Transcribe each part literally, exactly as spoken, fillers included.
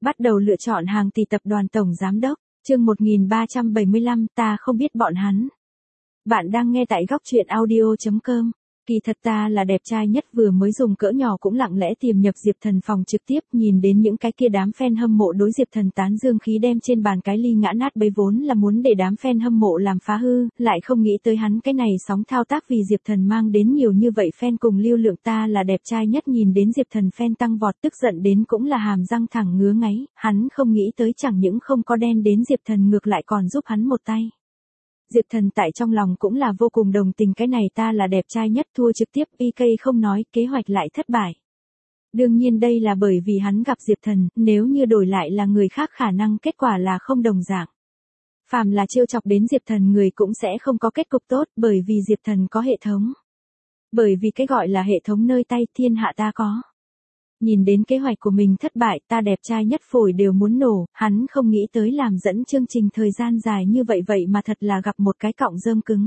Bắt đầu lựa chọn hàng tỷ tập đoàn tổng giám đốc, chương một nghìn ba trăm bảy mươi lăm, ta không biết bọn hắn. Bạn đang nghe tại góc truyện audio chấm com. Kỳ thật ta là đẹp trai nhất, vừa mới dùng cỡ nhỏ cũng lặng lẽ tiềm nhập Diệp Thần phòng trực tiếp, nhìn đến những cái kia đám fan hâm mộ đối Diệp Thần tán dương khí đem trên bàn cái ly ngã nát bấy, vốn là muốn để đám fan hâm mộ làm phá hư, lại không nghĩ tới hắn cái này sóng thao tác vì Diệp Thần mang đến nhiều như vậy fan cùng lưu lượng. Ta là đẹp trai nhất nhìn đến Diệp Thần fan tăng vọt, tức giận đến cũng là hàm răng thẳng ngứa ngáy, hắn không nghĩ tới chẳng những không có đen đến Diệp Thần ngược lại còn giúp hắn một tay. Diệp Thần tại trong lòng cũng là vô cùng đồng tình, cái này ta là đẹp trai nhất thua trực tiếp, pê ca không nói, kế hoạch lại thất bại. Đương nhiên đây là bởi vì hắn gặp Diệp Thần, nếu như đổi lại là người khác khả năng kết quả là không đồng dạng. Phàm là trêu chọc đến Diệp Thần người cũng sẽ không có kết cục tốt, bởi vì Diệp Thần có hệ thống. Bởi vì cái gọi là hệ thống nơi tay thiên hạ ta có. Nhìn đến kế hoạch của mình thất bại, ta đẹp trai nhất phổi đều muốn nổ, hắn không nghĩ tới làm dẫn chương trình thời gian dài như vậy vậy mà thật là gặp một cái cọng rơm cứng.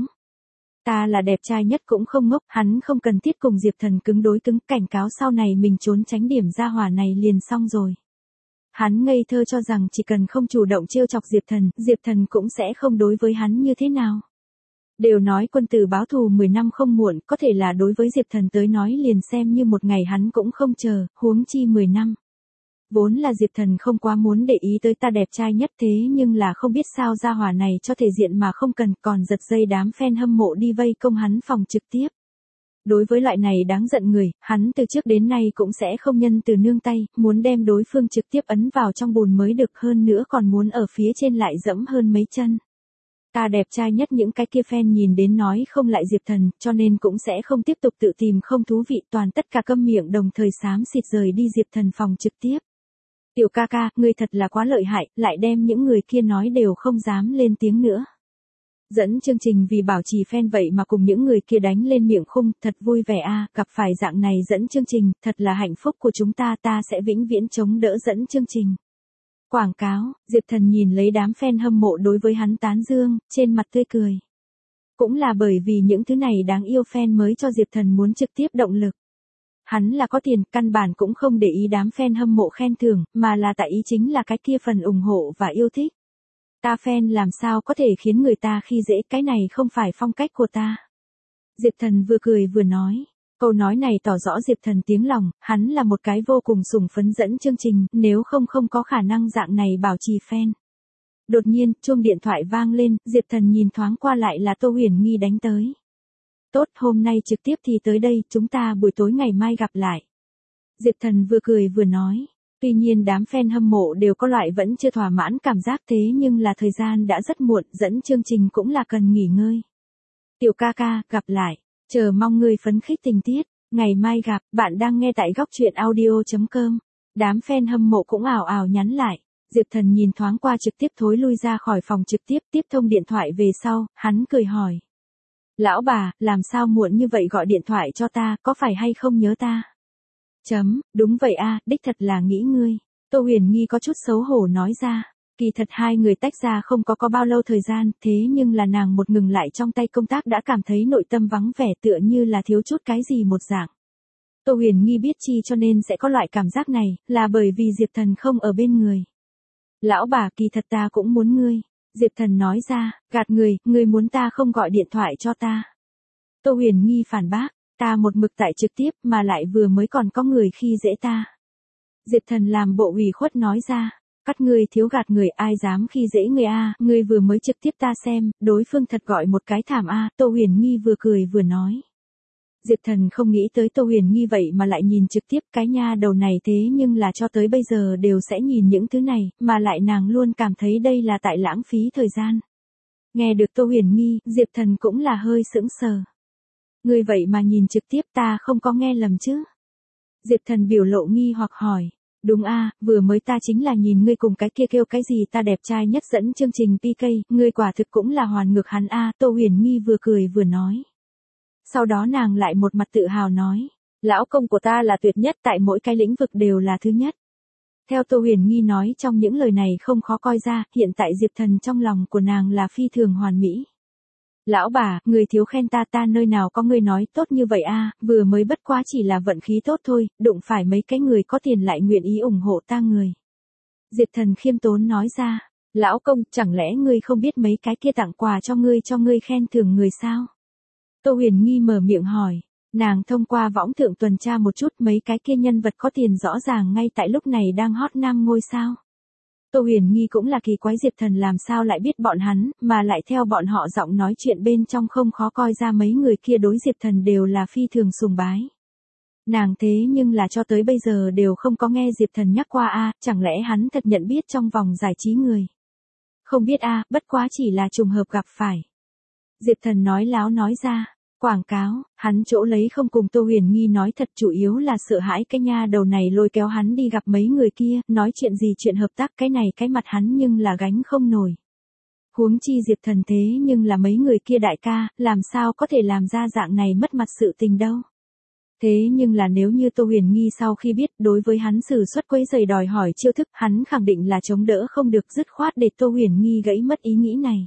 Ta là đẹp trai nhất cũng không ngốc, hắn không cần thiết cùng Diệp Thần cứng đối cứng, cảnh cáo sau này mình trốn tránh điểm ra hỏa này liền xong rồi. Hắn ngây thơ cho rằng chỉ cần không chủ động trêu chọc Diệp Thần, Diệp Thần cũng sẽ không đối với hắn như thế nào. Đều nói quân tử báo thù mười năm không muộn, có thể là đối với Diệp Thần tới nói liền xem như một ngày hắn cũng không chờ, huống chi mười năm. Vốn là Diệp Thần không quá muốn để ý tới ta đẹp trai nhất, thế nhưng là không biết sao gia hỏa này cho thể diện mà không cần, còn giật dây đám fan hâm mộ đi vây công hắn phòng trực tiếp. Đối với loại này đáng giận người, hắn từ trước đến nay cũng sẽ không nhân từ nương tay, muốn đem đối phương trực tiếp ấn vào trong bùn mới được, hơn nữa còn muốn ở phía trên lại dẫm hơn mấy chân. Ta đẹp trai nhất những cái kia fan nhìn đến nói không lại Diệp Thần, cho nên cũng sẽ không tiếp tục tự tìm không thú vị, toàn tất cả câm miệng đồng thời xám xịt rời đi Diệp Thần phòng trực tiếp. Tiểu ca ca, ngươi thật là quá lợi hại, lại đem những người kia nói đều không dám lên tiếng nữa. Dẫn chương trình vì bảo trì fan vậy mà cùng những người kia đánh lên miệng khung, thật vui vẻ a, gặp phải dạng này dẫn chương trình, thật là hạnh phúc của chúng ta, ta sẽ vĩnh viễn chống đỡ dẫn chương trình. Quảng cáo, Diệp Thần nhìn lấy đám fan hâm mộ đối với hắn tán dương, trên mặt tươi cười. Cũng là bởi vì những thứ này đáng yêu fan mới cho Diệp Thần muốn trực tiếp động lực. Hắn là có tiền, căn bản cũng không để ý đám fan hâm mộ khen thưởng, mà là tại ý chính là cái kia phần ủng hộ và yêu thích. Ta fan làm sao có thể khiến người ta khi dễ, cái này không phải phong cách của ta. Diệp Thần vừa cười vừa nói. Câu nói này tỏ rõ Diệp Thần tiếng lòng, hắn là một cái vô cùng sủng phấn dẫn chương trình, nếu không không có khả năng dạng này bảo trì fan. Đột nhiên, chuông điện thoại vang lên, Diệp Thần nhìn thoáng qua lại là Tô Huyền Nghi đánh tới. Tốt, hôm nay trực tiếp thì tới đây, chúng ta buổi tối ngày mai gặp lại. Diệp Thần vừa cười vừa nói. Tuy nhiên đám fan hâm mộ đều có loại vẫn chưa thỏa mãn cảm giác, thế nhưng là thời gian đã rất muộn, dẫn chương trình cũng là cần nghỉ ngơi. Tiểu ca ca, gặp lại. Chờ mong người phấn khích tình tiết, ngày mai gặp. Bạn đang nghe tại góc truyện audio chấm com. Đám fan hâm mộ cũng ảo ảo nhắn lại. Diệp Thần nhìn thoáng qua trực tiếp thối lui ra khỏi phòng trực tiếp, tiếp thông điện thoại về sau, hắn cười hỏi. Lão bà, làm sao muộn như vậy gọi điện thoại cho ta, có phải hay không nhớ ta? Chấm, đúng vậy a, đích thật là nghĩ ngươi. Tô Huyền Nghi có chút xấu hổ nói ra. Kỳ thật hai người tách ra không có có bao lâu thời gian, thế nhưng là nàng một ngừng lại trong tay công tác đã cảm thấy nội tâm vắng vẻ, tựa như là thiếu chút cái gì một dạng. Tô Huyền Nghi biết chi cho nên sẽ có loại cảm giác này, là bởi vì Diệp Thần không ở bên người. Lão bà, kỳ thật ta cũng muốn ngươi. Diệp Thần nói ra, gạt người, ngươi muốn ta không gọi điện thoại cho ta. Tô Huyền Nghi phản bác, ta một mực tại trực tiếp mà lại vừa mới còn có người khi dễ ta. Diệp Thần làm bộ ủy khuất nói ra. Cắt người thiếu gạt người, ai dám khi dễ người a, người vừa mới trực tiếp ta xem, đối phương thật gọi một cái thảm a, Tô Huyền Nghi vừa cười vừa nói. Diệp Thần không nghĩ tới Tô Huyền Nghi vậy mà lại nhìn trực tiếp, cái nha đầu này thế nhưng là cho tới bây giờ đều sẽ nhìn những thứ này, mà lại nàng luôn cảm thấy đây là tại lãng phí thời gian. Nghe được Tô Huyền Nghi, Diệp Thần cũng là hơi sững sờ. Người vậy mà nhìn trực tiếp, ta không có nghe lầm chứ? Diệp Thần biểu lộ nghi hoặc hỏi. Đúng a, vừa mới ta chính là nhìn ngươi cùng cái kia kêu cái gì ta đẹp trai nhất dẫn chương trình pê ca, ngươi quả thực cũng là hoàn ngược hắn a, Tô Huyền Nghi vừa cười vừa nói. Sau đó nàng lại một mặt tự hào nói, lão công của ta là tuyệt nhất, tại mỗi cái lĩnh vực đều là thứ nhất. Theo Tô Huyền Nghi nói trong những lời này không khó coi ra, hiện tại Diệp Thần trong lòng của nàng là phi thường hoàn mỹ. Lão bà, người thiếu khen ta, ta nơi nào có người nói tốt như vậy a, vừa mới bất quá chỉ là vận khí tốt thôi, đụng phải mấy cái người có tiền lại nguyện ý ủng hộ ta người. Diệp Thần khiêm tốn nói ra, lão công, chẳng lẽ ngươi không biết mấy cái kia tặng quà cho ngươi cho ngươi khen thưởng người sao? Tô Huyền Nghi mở miệng hỏi, nàng thông qua võng thượng tuần tra một chút mấy cái kia nhân vật có tiền rõ ràng ngay tại lúc này đang hot nam ngôi sao. Tô Huyền Nghi cũng là kỳ quái Diệp Thần làm sao lại biết bọn hắn, mà lại theo bọn họ giọng nói chuyện bên trong không khó coi ra mấy người kia đối Diệp Thần đều là phi thường sùng bái. Nàng thế nhưng là cho tới bây giờ đều không có nghe Diệp Thần nhắc qua a, chẳng lẽ hắn thật nhận biết trong vòng giải trí người. Không biết a, bất quá chỉ là trùng hợp gặp phải. Diệp Thần nói láo nói ra, quảng cáo, hắn chỗ lấy không cùng Tô Huyền Nghi nói thật chủ yếu là sợ hãi cái nha đầu này lôi kéo hắn đi gặp mấy người kia, nói chuyện gì chuyện hợp tác cái này cái mặt hắn nhưng là gánh không nổi. Huống chi Diệp Thần thế nhưng là mấy người kia đại ca, làm sao có thể làm ra dạng này mất mặt sự tình đâu. Thế nhưng là nếu như Tô Huyền Nghi sau khi biết đối với hắn sử xuất quấy giày đòi hỏi chiêu thức, hắn khẳng định là chống đỡ không được dứt khoát để Tô Huyền Nghi gãy mất ý nghĩ này.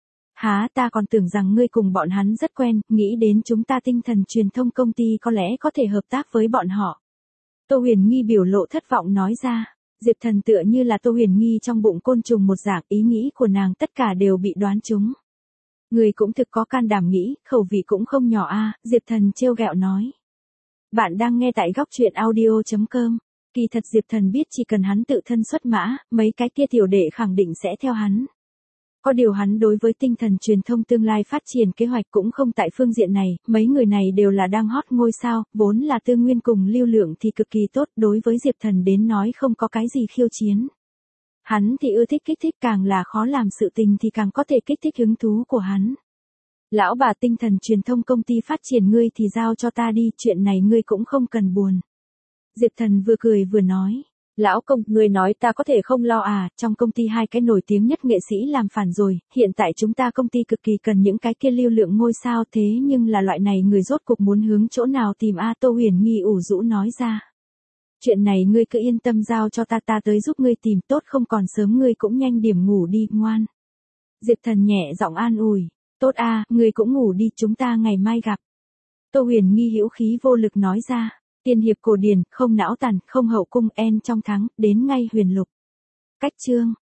Há, ta còn tưởng rằng ngươi cùng bọn hắn rất quen, nghĩ đến chúng ta tinh thần truyền thông công ty có lẽ có thể hợp tác với bọn họ. Tô Huyền Nghi biểu lộ thất vọng nói ra, Diệp Thần tựa như là Tô Huyền Nghi trong bụng côn trùng một dạng, ý nghĩ của nàng tất cả đều bị đoán trúng. Người cũng thực có can đảm nghĩ, khẩu vị cũng không nhỏ a, Diệp Thần trêu ghẹo nói. Bạn đang nghe tại góc truyện audio chấm com. Kỳ thật Diệp Thần biết chỉ cần hắn tự thân xuất mã, mấy cái kia tiểu đệ khẳng định sẽ theo hắn. Có điều hắn đối với tinh thần truyền thông tương lai phát triển kế hoạch cũng không tại phương diện này, mấy người này đều là đang hot ngôi sao, vốn là tư nguyên cùng lưu lượng thì cực kỳ tốt, đối với Diệp Thần đến nói không có cái gì khiêu chiến. Hắn thì ưa thích kích thích, càng là khó làm sự tình thì càng có thể kích thích hứng thú của hắn. Lão bà tinh thần truyền thông công ty phát triển ngươi thì giao cho ta đi, chuyện này ngươi cũng không cần buồn. Diệp Thần vừa cười vừa nói. Lão công, ngươi nói ta có thể không lo à, trong công ty hai cái nổi tiếng nhất nghệ sĩ làm phản rồi, hiện tại chúng ta công ty cực kỳ cần những cái kia lưu lượng ngôi sao, thế nhưng là loại này người rốt cuộc muốn hướng chỗ nào tìm a, Tô Huyền Nghi ủ rũ nói ra. Chuyện này ngươi cứ yên tâm giao cho ta, ta tới giúp ngươi tìm, tốt không còn sớm ngươi cũng nhanh điểm ngủ đi, ngoan. Diệp Thần nhẹ giọng an ủi, tốt a, ngươi cũng ngủ đi, chúng ta ngày mai gặp. Tô Huyền Nghi hữu khí vô lực nói ra. Tiên hiệp cổ điển, không não tàn, không hậu cung, en trong thắng, đến ngay huyền lục. Cách chương.